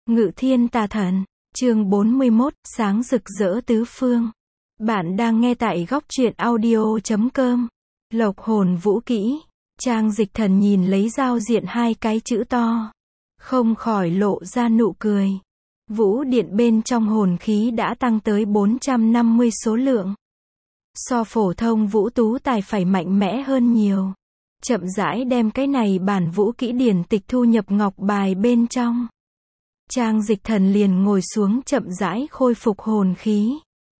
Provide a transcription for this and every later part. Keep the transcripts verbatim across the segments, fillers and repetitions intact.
Ngự thiên tà thần, chương bốn mươi mốt, sáng rực rỡ tứ phương. Bạn đang nghe tại góc truyện audio chấm com. Lộc hồn vũ kỹ. Trang Dịch Thần nhìn lấy giao diện hai cái chữ to, không khỏi lộ ra nụ cười. Vũ điện bên trong hồn khí đã tăng tới bốn trăm năm mươi số lượng. So phổ thông vũ tú tài phải mạnh mẽ hơn nhiều. Chậm rãi đem cái này bản vũ kỹ điển tịch thu nhập ngọc bài bên trong. Trang Dịch Thần liền ngồi xuống chậm rãi khôi phục hồn khí.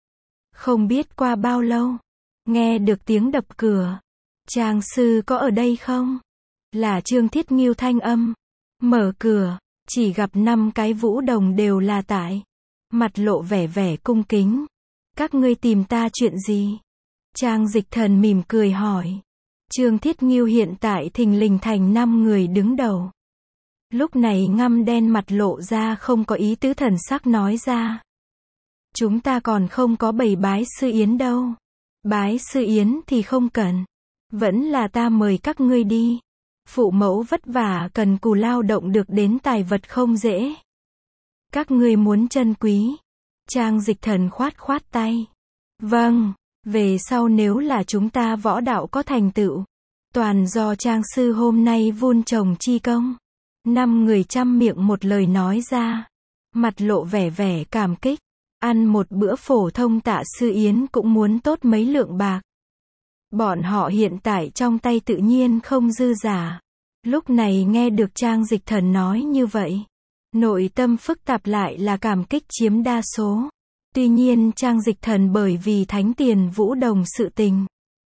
Không biết qua bao lâu, nghe được tiếng đập cửa. Trang sư có ở đây không? Là Trương Thiết Nghiêu thanh âm. Mở cửa, chỉ gặp năm cái vũ đồng đều là tại. Mặt lộ vẻ vẻ cung kính. Các ngươi tìm ta chuyện gì? Trang Dịch Thần mỉm cười hỏi. Trương Thiết Nghiêu hiện tại thình lình thành năm người đứng đầu. Lúc này ngăm đen mặt lộ ra không có ý tứ thần sắc nói ra. Chúng ta còn không có bày bái sư yến đâu. Bái sư yến thì không cần. Vẫn là ta mời các ngươi đi. Phụ mẫu vất vả cần cù lao động được đến tài vật không dễ. Các ngươi muốn trân quý. Trang Dịch Thần khoát khoát tay. Vâng, về sau nếu là chúng ta võ đạo có thành tựu, toàn do Trang sư hôm nay vun trồng chi công. Năm người chăm miệng một lời nói ra. Mặt lộ vẻ vẻ cảm kích. Ăn một bữa phổ thông tạ sư yến cũng muốn tốt mấy lượng bạc. Bọn họ hiện tại trong tay tự nhiên không dư giả. Lúc này nghe được Trang Dịch Thần nói như vậy, nội tâm phức tạp lại là cảm kích chiếm đa số. Tuy nhiên Trang Dịch Thần bởi vì thánh tiền vũ đồng sự tình,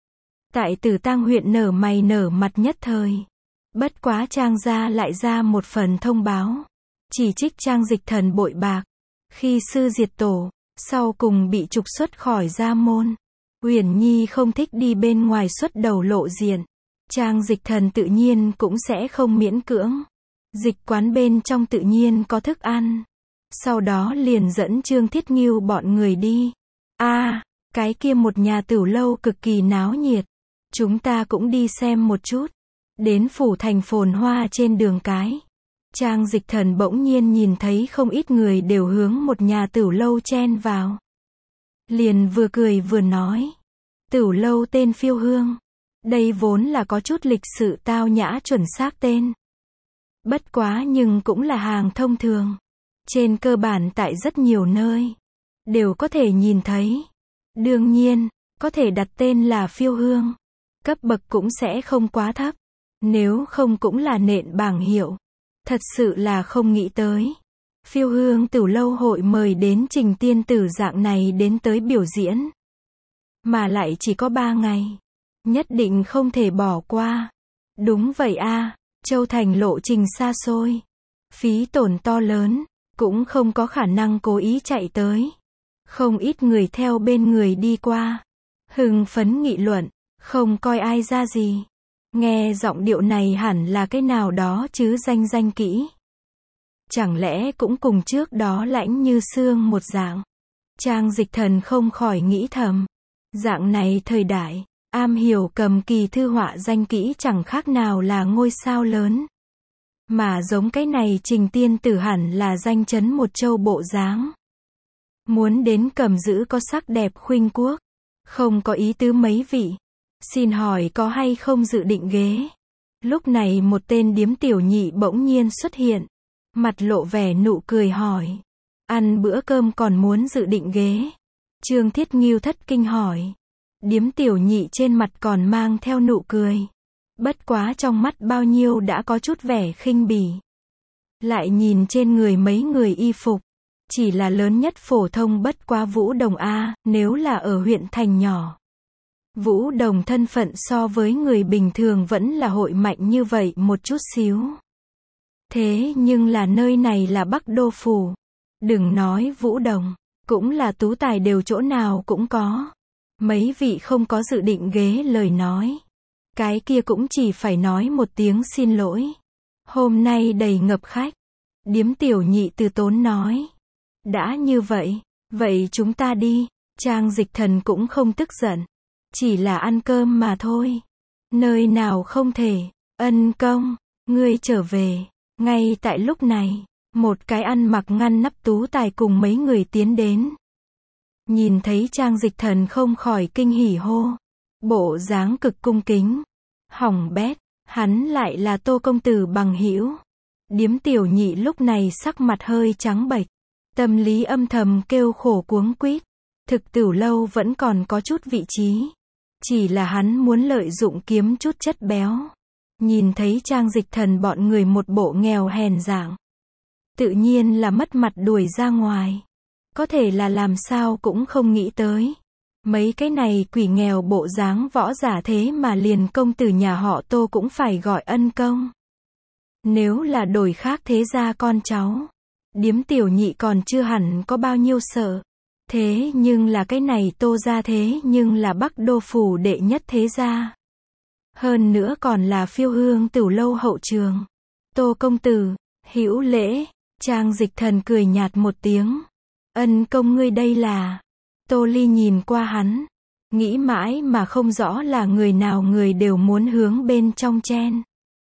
tại Tử Tang huyện nở mày nở mặt nhất thời. Bất quá Trang gia lại ra một phần thông báo, chỉ trích Trang Dịch Thần bội bạc. Khi sư diệt tổ, sau cùng bị trục xuất khỏi gia môn. Uyển Nhi không thích đi bên ngoài xuất đầu lộ diện. Trang Dịch Thần tự nhiên cũng sẽ không miễn cưỡng. Dịch quán bên trong tự nhiên có thức ăn. Sau đó liền dẫn Trương Thiết Nghiêu bọn người đi. A, à, cái kia một nhà tửu lâu cực kỳ náo nhiệt. Chúng ta cũng đi xem một chút. Đến phủ thành phồn hoa trên đường cái. Trang Dịch Thần bỗng nhiên nhìn thấy không ít người đều hướng một nhà tửu lâu chen vào. Liền vừa cười vừa nói. Tửu lâu tên Phiêu Hương. Đây vốn là có chút lịch sự tao nhã chuẩn xác tên. Bất quá nhưng cũng là hàng thông thường. Trên cơ bản tại rất nhiều nơi đều có thể nhìn thấy. Đương nhiên, có thể đặt tên là Phiêu Hương. Cấp bậc cũng sẽ không quá thấp. Nếu không cũng là nện bảng hiệu. Thật sự là không nghĩ tới. Phiêu Hương Tửu lâu hội mời đến Trình tiên tử dạng này đến tới biểu diễn. Mà lại chỉ có ba ngày. Nhất định không thể bỏ qua. Đúng vậy a, à, Châu Thành lộ trình xa xôi. Phí tổn to lớn. Cũng không có khả năng cố ý chạy tới. Không ít người theo bên người đi qua. Hưng phấn nghị luận. Không coi ai ra gì. Nghe giọng điệu này hẳn là cái nào đó chứ danh danh kỹ. Chẳng lẽ cũng cùng trước đó lãnh như xương một dạng. Trang Dịch Thần không khỏi nghĩ thầm. Dạng này thời đại, am hiểu cầm kỳ thư họa danh kỹ chẳng khác nào là ngôi sao lớn. Mà giống cái này Trình tiên tử hẳn là danh chấn một châu bộ dáng. Muốn đến cầm giữ có sắc đẹp khuynh quốc. Không có ý tứ mấy vị. Xin hỏi có hay không dự định ghế? Lúc này một tên điếm tiểu nhị bỗng nhiên xuất hiện. Mặt lộ vẻ nụ cười hỏi. Ăn bữa cơm còn muốn dự định ghế? Trương Thiết Nghiêu thất kinh hỏi. Điếm tiểu nhị trên mặt còn mang theo nụ cười. Bất quá trong mắt bao nhiêu đã có chút vẻ khinh bỉ. Lại nhìn trên người mấy người y phục. Chỉ là lớn nhất phổ thông bất quá vũ đồng A, nếu là ở huyện thành nhỏ. Vũ đồng thân phận so với người bình thường vẫn là hội mạnh như vậy một chút xíu. Thế nhưng là nơi này là Bắc Đô Phủ. Đừng nói vũ đồng, cũng là tú tài đều chỗ nào cũng có. Mấy vị không có dự định ghế lời nói. Cái kia cũng chỉ phải nói một tiếng xin lỗi. Hôm nay đầy ngập khách. Điếm tiểu nhị từ tốn nói. Đã như vậy, vậy chúng ta đi. Trang Dịch Thần cũng không tức giận. Chỉ là ăn cơm mà thôi. Nơi nào không thể. Ân công, ngươi trở về. Ngay tại lúc này, Một cái ăn mặc ngăn nắp tú tài cùng mấy người tiến đến. Nhìn thấy Trang Dịch Thần không khỏi kinh hỉ hô. Bộ dáng cực cung kính. Hỏng bét, hắn lại là Tô công tử bằng hữu. Điếm Tiểu Nhị lúc này sắc mặt hơi trắng bệch. Tâm lý âm thầm kêu khổ cuống quýt. Thực Tửu lâu vẫn còn có chút vị trí. Chỉ là hắn muốn lợi dụng kiếm chút chất béo. Nhìn thấy Trang Dịch Thần bọn người một bộ nghèo hèn dạng. Tự nhiên là mất mặt đuổi ra ngoài. Có thể là làm sao cũng không nghĩ tới. Mấy cái này quỷ nghèo bộ dáng võ giả thế mà liền công tử nhà họ Tô cũng phải gọi ân công. Nếu là đổi khác thế gia con cháu. Điếm Tiểu Nhị còn chưa hẳn có bao nhiêu sợ. Thế nhưng là cái này Tô gia thế nhưng là Bắc Đô phủ đệ nhất thế gia. Hơn nữa còn là Phiêu Hương Tửu lâu hậu trường. Tô công tử, hữu lễ. Trang Dịch Thần cười nhạt một tiếng. Ân công ngươi đây là. Tô Ly nhìn qua hắn. Nghĩ mãi mà không rõ là người nào người đều muốn hướng bên trong chen.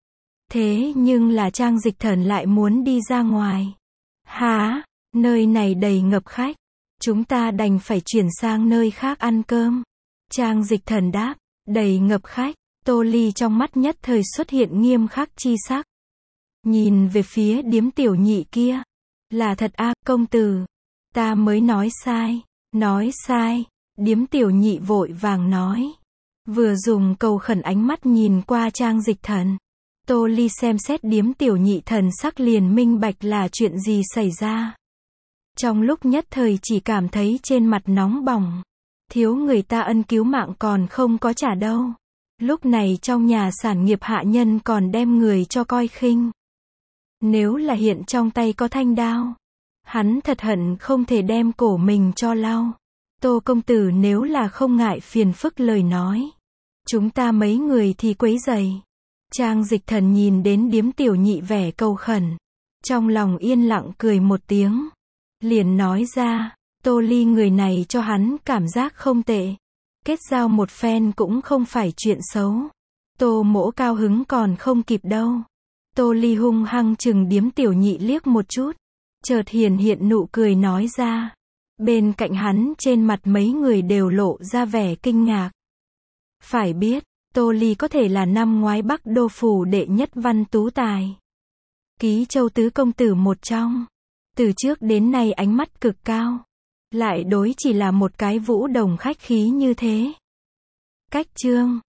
Thế nhưng là Trang Dịch Thần lại muốn đi ra ngoài. Hả? Nơi này đầy ngập khách. Chúng ta đành phải chuyển sang nơi khác ăn cơm. Trang Dịch Thần đáp. Đầy ngập khách. Tô Ly trong mắt nhất thời xuất hiện nghiêm khắc chi sắc. Nhìn về phía Điếm Tiểu Nhị kia. Là thật a, công tử. Ta mới nói sai. Nói sai. Điếm Tiểu Nhị vội vàng nói. Vừa dùng cầu khẩn ánh mắt nhìn qua Trang Dịch Thần. Tô Ly xem xét Điếm Tiểu Nhị thần sắc liền minh bạch là chuyện gì xảy ra. Trong lúc nhất thời chỉ cảm thấy trên mặt nóng bỏng. Thiếu người ta ân cứu mạng còn không có trả đâu. Lúc này trong nhà sản nghiệp hạ nhân còn đem người cho coi khinh. Nếu là hiện trong tay có thanh đao. Hắn thật hận không thể đem cổ mình cho lau. Tô công tử nếu là không ngại phiền phức lời nói. Chúng ta mấy người thì quấy rầy. Trang Dịch Thần nhìn đến Điếm Tiểu Nhị vẻ cầu khẩn. Trong lòng yên lặng cười một tiếng. Liền nói ra, Tô Ly người này cho hắn cảm giác không tệ. Kết giao một phen cũng không phải chuyện xấu. Tô mỗ cao hứng còn không kịp đâu. Tô Ly hung hăng chừng Điếm Tiểu Nhị liếc một chút. Chợt hiền hiện nụ cười nói ra. Bên cạnh hắn trên mặt mấy người đều lộ ra vẻ kinh ngạc. Phải biết, Tô Ly có thể là năm ngoái Bắc Đô phủ đệ nhất văn tú tài. Ký Châu tứ công tử một trong. Từ trước đến nay ánh mắt cực cao. Lại đối chỉ là một cái Vũ Đồng khách khí như thế. Cách chương